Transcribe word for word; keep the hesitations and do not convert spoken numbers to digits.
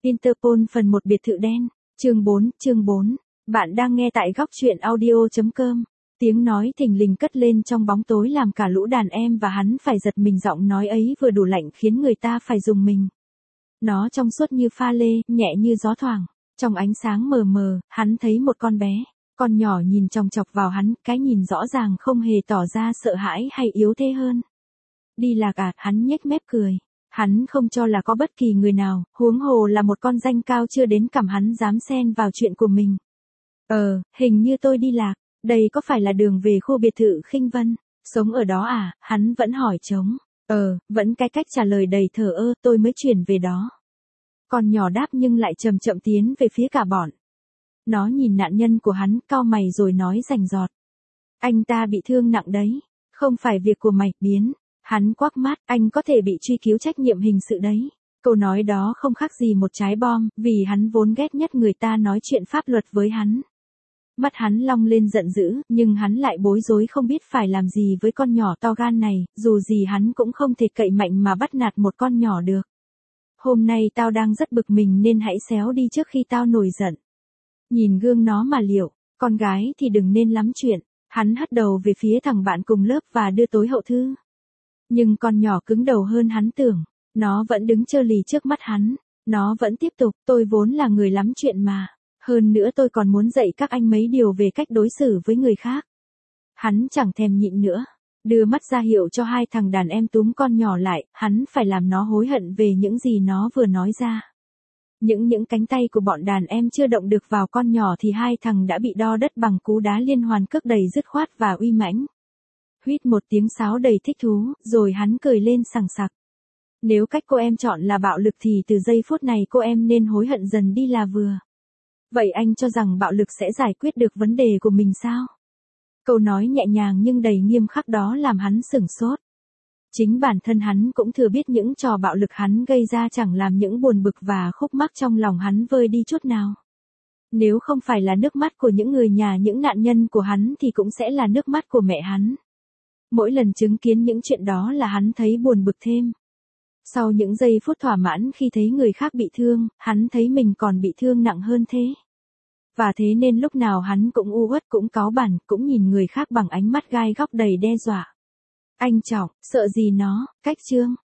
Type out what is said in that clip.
Interpol phần một biệt thự đen, chương bốn, chương bốn. Bạn đang nghe tại góc truyện audio chấm com. Tiếng nói thình lình cất lên trong bóng tối làm cả lũ đàn em và hắn phải giật mình, giọng nói ấy vừa đủ lạnh khiến người ta phải rùng mình. Nó trong suốt như pha lê, nhẹ như gió thoảng. Trong ánh sáng mờ mờ, hắn thấy một con bé. Con nhỏ nhìn chòng chọc vào hắn, cái nhìn rõ ràng không hề tỏ ra sợ hãi hay yếu thế hơn. Đi lạc à, hắn nhếch mép cười. Hắn không cho là có bất kỳ người nào, huống hồ là một con danh cao chưa đến cằm hắn dám xen vào chuyện của mình. Ờ, hình như tôi đi lạc, đây có phải là đường về khu biệt thự Khinh Vân, sống ở đó à, hắn vẫn hỏi trống. Ờ, vẫn cái cách trả lời đầy thờ ơ, tôi mới chuyển về đó. Con nhỏ đáp nhưng lại chậm chậm tiến về phía cả bọn. Nó nhìn nạn nhân của hắn, cau mày rồi nói rành rọt. Anh ta bị thương nặng đấy, không phải việc của mày, biến. Hắn quắc mắt, anh có thể bị truy cứu trách nhiệm hình sự đấy. Câu nói đó không khác gì một trái bom, vì hắn vốn ghét nhất người ta nói chuyện pháp luật với hắn. Mắt hắn long lên giận dữ, nhưng hắn lại bối rối không biết phải làm gì với con nhỏ to gan này, dù gì hắn cũng không thể cậy mạnh mà bắt nạt một con nhỏ được. Hôm nay tao đang rất bực mình nên hãy xéo đi trước khi tao nổi giận. Nhìn gương nó mà liệu, con gái thì đừng nên lắm chuyện. Hắn hất đầu về phía thằng bạn cùng lớp và đưa tối hậu thư. Nhưng con nhỏ cứng đầu hơn hắn tưởng, nó vẫn đứng trơ lì trước mắt hắn, nó vẫn tiếp tục, tôi vốn là người lắm chuyện mà, hơn nữa tôi còn muốn dạy các anh mấy điều về cách đối xử với người khác. Hắn chẳng thèm nhịn nữa, đưa mắt ra hiệu cho hai thằng đàn em túm con nhỏ lại, hắn phải làm nó hối hận về những gì nó vừa nói ra. Những những cánh tay của bọn đàn em chưa động được vào con nhỏ thì hai thằng đã bị đo đất bằng cú đá liên hoàn cước đầy dứt khoát và uy mãnh. Huýt một tiếng sáo đầy thích thú, rồi hắn cười lên sằng sặc. Nếu cách cô em chọn là bạo lực thì từ giây phút này cô em nên hối hận dần đi là vừa. Vậy anh cho rằng bạo lực sẽ giải quyết được vấn đề của mình sao? Câu nói nhẹ nhàng nhưng đầy nghiêm khắc đó làm hắn sửng sốt. Chính bản thân hắn cũng thừa biết những trò bạo lực hắn gây ra chẳng làm những buồn bực và khúc mắc trong lòng hắn vơi đi chút nào. Nếu không phải là nước mắt của những người nhà những nạn nhân của hắn thì cũng sẽ là nước mắt của mẹ hắn. Mỗi lần chứng kiến những chuyện đó là hắn thấy buồn bực thêm. Sau những giây phút thỏa mãn khi thấy người khác bị thương, hắn thấy mình còn bị thương nặng hơn thế. Và thế nên lúc nào hắn cũng u uất cũng cáu bẳn, cũng nhìn người khác bằng ánh mắt gai góc đầy đe dọa. Anh Trọng, sợ gì nó, cách trương,